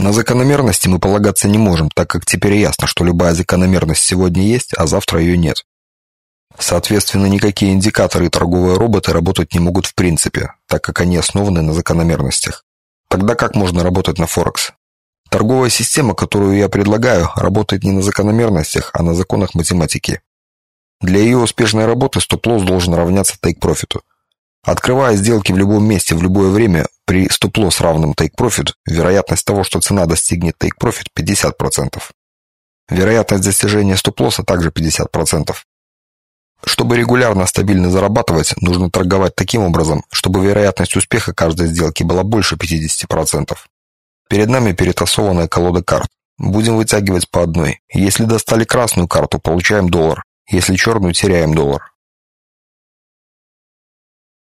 На закономерности мы полагаться не можем, так как теперь ясно, что любая закономерность сегодня есть, а завтра ее нет. Соответственно, никакие индикаторы и торговые роботы работать не могут в принципе, так как они основаны на закономерностях. Тогда как можно работать на Форекс? Торговая система, которую я предлагаю, работает не на закономерностях, а на законах математики. Для ее успешной работы стоп-лосс должен равняться тейк-профиту. Открывая сделки в любом месте в любое время при стоп-лосс равном тейк-профит, вероятность того, что цена достигнет тейк-профит, 50%. Вероятность достижения стоп-лосса также 50%. Чтобы регулярно стабильно зарабатывать, нужно торговать таким образом, чтобы вероятность успеха каждой сделки была больше 50%. Перед нами перетасованная колода карт. Будем вытягивать по одной. Если достали красную карту, получаем $. Если черную, теряем $.